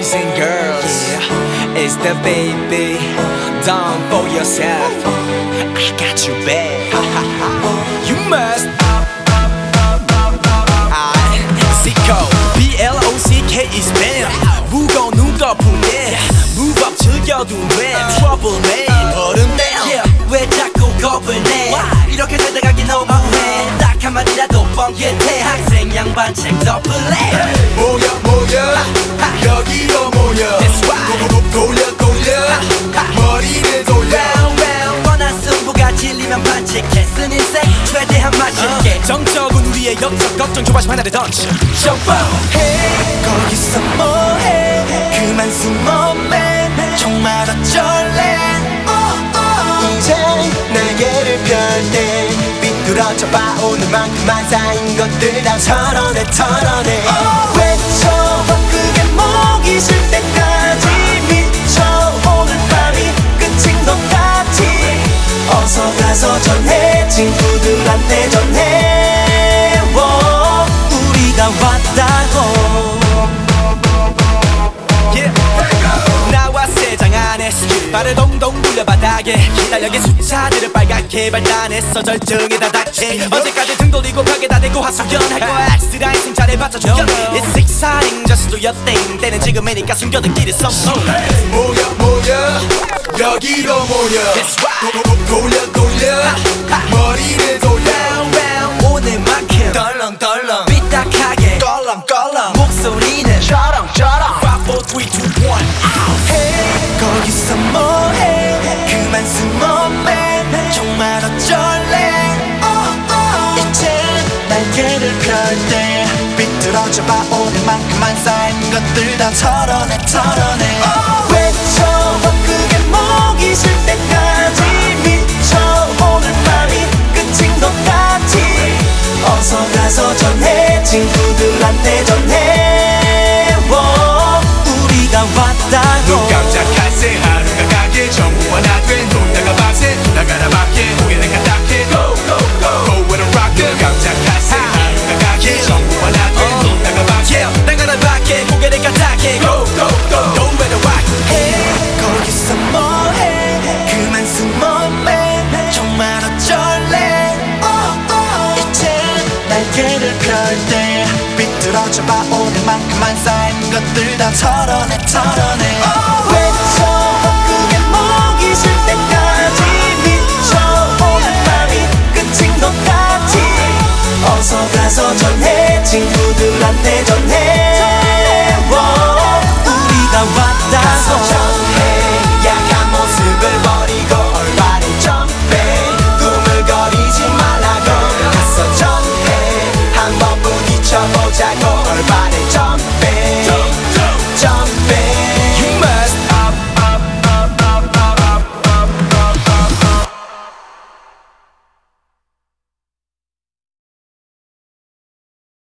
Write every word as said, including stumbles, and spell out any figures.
boys and girls, yeah. It's the baby, down for yourself. I got you back. You must I Zico, B L O C K is bam. 무거운 눈 덮으네. Move up 즐겨도 돼. Trouble man, 버릇 down. Yeah, 왜 자꾸 겁을 내? 이렇게 살다가기 너무해. 딱 한마디라도 뻥긋해. 학생 양반 책 덮을래. 모여 모여 여기로 모여. 돌려 돌려 머리를 돌려. 뻔한 승부가 질리면 반칙해. 쓴 인생 최대한 맞을게. 정적은 우리의 역적 걱정 조바심 하나를 던져. Jump out. Hey, 거기서 뭐해? 그만 숨어 man. 정말 어쩔래? 이제 날개를 펼 때 삐뚤어져 봐. 오늘만큼만 쌓인 것들 다 털어내 털어내. 외쳐 크게 목이 쉴 때까지 미쳐. 오늘 밤이 끝인 것 같지. 어서 가서 전해 친구들한테 전해. 오, 우리가 왔다고. Yeah. 나와 세상 안에서 발을 동동 굴려 바닥에 기다려게 숫자들을 빨갛게 발단했어. 절정에 다닥해. 언제까지 등 돌리고 벽에 다 대고 하소연할 거야. 엑스라인 승자를 받쳐줘. It's exciting just do your thing. 때는 지금이니까 숨겨둔 길을 썸썸. 모여 모여 여기로 모여. That's right. 돌려 돌려 머리를 돌려. 오늘만큼 덜렁덜렁 삐딱하게 껄렁껄렁 목소리는 쩌렁쩌렁 five, four, three, two, one Hey, 거기서 뭐해? 그만 숨어 man. 정말 어쩔래? 이제 날개를 펼 때 삐뚤어져 봐. 오늘만큼만 쌓인 것들 다 털어내 털어내. 외쳐 크게 목이 쉴 때까지 미쳐. 오늘 밤이 끝인 것 같지. 어서 가서 전해 친구들한테 전해. 오, 우리가 왔다고. 눈 깜짝할 새 하루가 가게 정우와 나된 놀다가 밤새 나가나 밖에 고개는 까딱해. Go go go go with a rock. 눈 깜짝할 새 하루가 가게 정우와 나된 놀다가 밤새 나가나 밖에 고개를 까딱해. Go go go Go with the rock. Hey, 거기서 뭐해? 그만 숨어 man. 정말 어쩔래? 날개를 펼 때 삐뚤어져 봐. 오늘만큼만 쌓인 것들 다 털어내 털어내. 외쳐 크게 목이 쉴 때까지 미쳐. 오늘 밤이 끝인 것 같지. 어서 가서 전해 친구들한테 전해.